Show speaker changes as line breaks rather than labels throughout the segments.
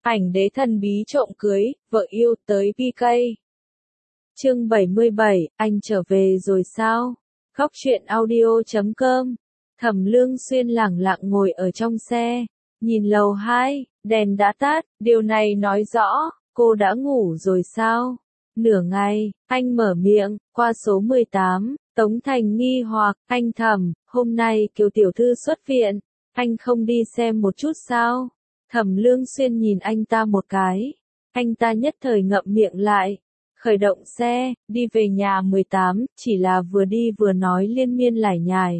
Ảnh đế thần bí trộm cưới, vợ yêu tới PK. Chương 77, anh trở về rồi sao? Góc truyện audio.com. Thẩm Lương Xuyên lẳng lặng ngồi ở trong xe, nhìn lầu 2, đèn đã tắt, điều này nói rõ, cô đã ngủ rồi sao? Nửa ngày, anh mở miệng, qua số 18, Tống Thành nghi hoặc, anh Thẩm, hôm nay Kiều tiểu thư xuất viện, anh không đi xem một chút sao? Thẩm Lương Xuyên nhìn anh ta một cái, anh ta nhất thời ngậm miệng lại, khởi động xe, đi về nhà 18, chỉ là vừa đi vừa nói liên miên lải nhải.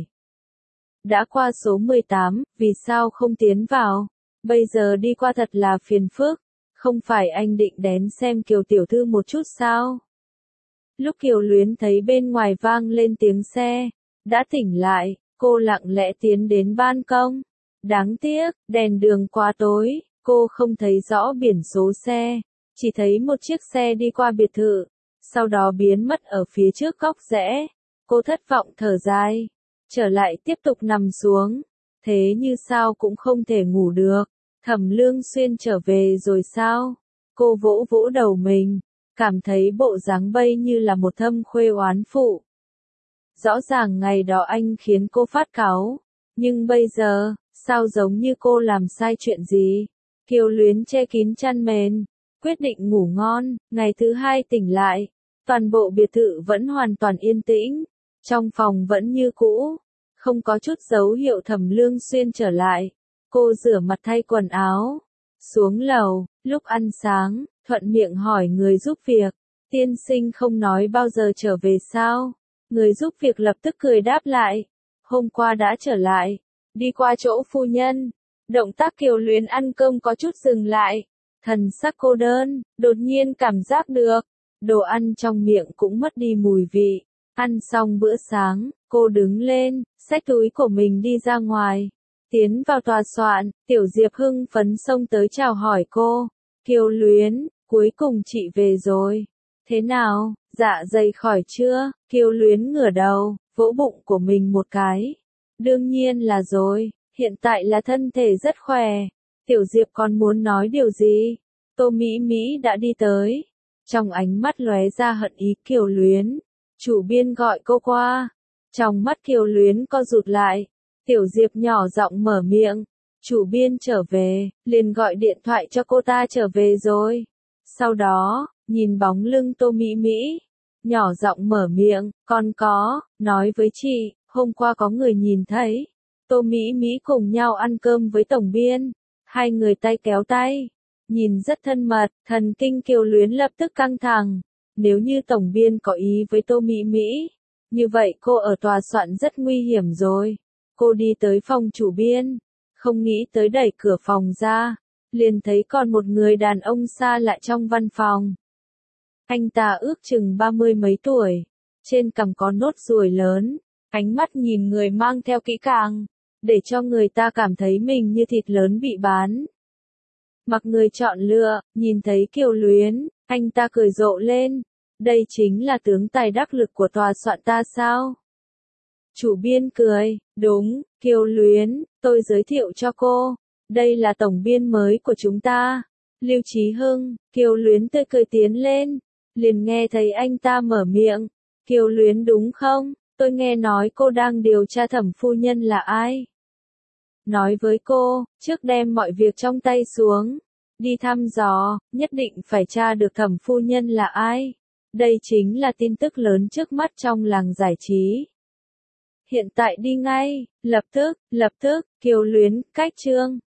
Đã qua số 18, vì sao không tiến vào? Bây giờ đi qua thật là phiền phức, không phải anh định đến xem Kiều tiểu thư một chút sao? Lúc Kiều Luyến thấy bên ngoài vang lên tiếng xe, đã tỉnh lại, cô lặng lẽ tiến đến ban công. Đáng tiếc, đèn đường quá tối, cô không thấy rõ biển số xe, chỉ thấy một chiếc xe đi qua biệt thự, sau đó biến mất ở phía trước góc rẽ. Cô thất vọng thở dài, trở lại tiếp tục nằm xuống, thế như sao cũng không thể ngủ được. Thẩm Lương Xuyên trở về rồi sao? Cô vỗ vỗ đầu mình, cảm thấy bộ dáng bây như là một thâm khuê oán phụ. Rõ ràng ngày đó anh khiến cô phát cáu, nhưng bây giờ, sao giống như cô làm sai chuyện gì? Kiều Luyến che kín chăn mền, quyết định ngủ ngon. Ngày thứ hai tỉnh lại, toàn bộ biệt thự vẫn hoàn toàn yên tĩnh, trong phòng vẫn như cũ, không có chút dấu hiệu Thẩm Lương Xuyên trở lại. Cô rửa mặt thay quần áo, xuống lầu, lúc ăn sáng, thuận miệng hỏi người giúp việc, tiên sinh không nói bao giờ trở về sao? Người giúp việc lập tức cười đáp lại, hôm qua đã trở lại, đi qua chỗ phu nhân. Động tác Kiều Luyến ăn cơm có chút dừng lại, thần sắc cô đơn, đột nhiên cảm giác được, đồ ăn trong miệng cũng mất đi mùi vị. Ăn xong bữa sáng, cô đứng lên, xách túi của mình đi ra ngoài, tiến vào tòa soạn. Tiểu Diệp hưng phấn xông tới chào hỏi cô, Kiều Luyến, cuối cùng chị về rồi. Thế nào, dạ dày khỏi chưa? Kiều Luyến ngửa đầu, vỗ bụng của mình một cái. Đương nhiên là rồi, hiện tại là thân thể rất khỏe. Tiểu Diệp còn muốn nói điều gì? Tô Mỹ Mỹ đã đi tới, trong ánh mắt lóe ra hận ý. Kiều Luyến, chủ biên gọi cô qua. Trong mắt Kiều Luyến co rụt lại, Tiểu Diệp nhỏ giọng mở miệng, chủ biên trở về, liền gọi điện thoại cho cô ta trở về rồi. Sau đó, nhìn bóng lưng Tô Mỹ Mỹ, nhỏ giọng mở miệng, còn có, nói với chị, hôm qua có người nhìn thấy Tô Mỹ Mỹ cùng nhau ăn cơm với tổng biên, hai người tay kéo tay, nhìn rất thân mật. Thần kinh Kiều Luyến lập tức căng thẳng, nếu như tổng biên có ý với Tô Mỹ Mỹ, như vậy cô ở tòa soạn rất nguy hiểm rồi. Cô đi tới phòng chủ biên, không nghĩ tới đẩy cửa phòng ra, liền thấy còn một người đàn ông xa lạ trong văn phòng. Anh ta ước chừng 30 mấy tuổi, trên cằm có nốt ruồi lớn, ánh mắt nhìn người mang theo kỹ càng, để cho người ta cảm thấy mình như thịt lớn bị bán. Mặc người chọn lựa, nhìn thấy Kiều Luyến, anh ta cười rộ lên, đây chính là tướng tài đắc lực của tòa soạn ta sao? Chủ biên cười, đúng, Kiều Luyến, tôi giới thiệu cho cô, đây là tổng biên mới của chúng ta, Lưu Chí Hưng. Kiều Luyến tươi cười tiến lên, liền nghe thấy anh ta mở miệng, Kiều Luyến đúng không? Tôi nghe nói cô đang điều tra Thẩm phu nhân là ai. Nói với cô, trước đem mọi việc trong tay xuống, đi thăm dò, nhất định phải tra được Thẩm phu nhân là ai. Đây chính là tin tức lớn trước mắt trong làng giải trí. Hiện tại đi ngay, lập tức, Kiều Luyến, cách chương.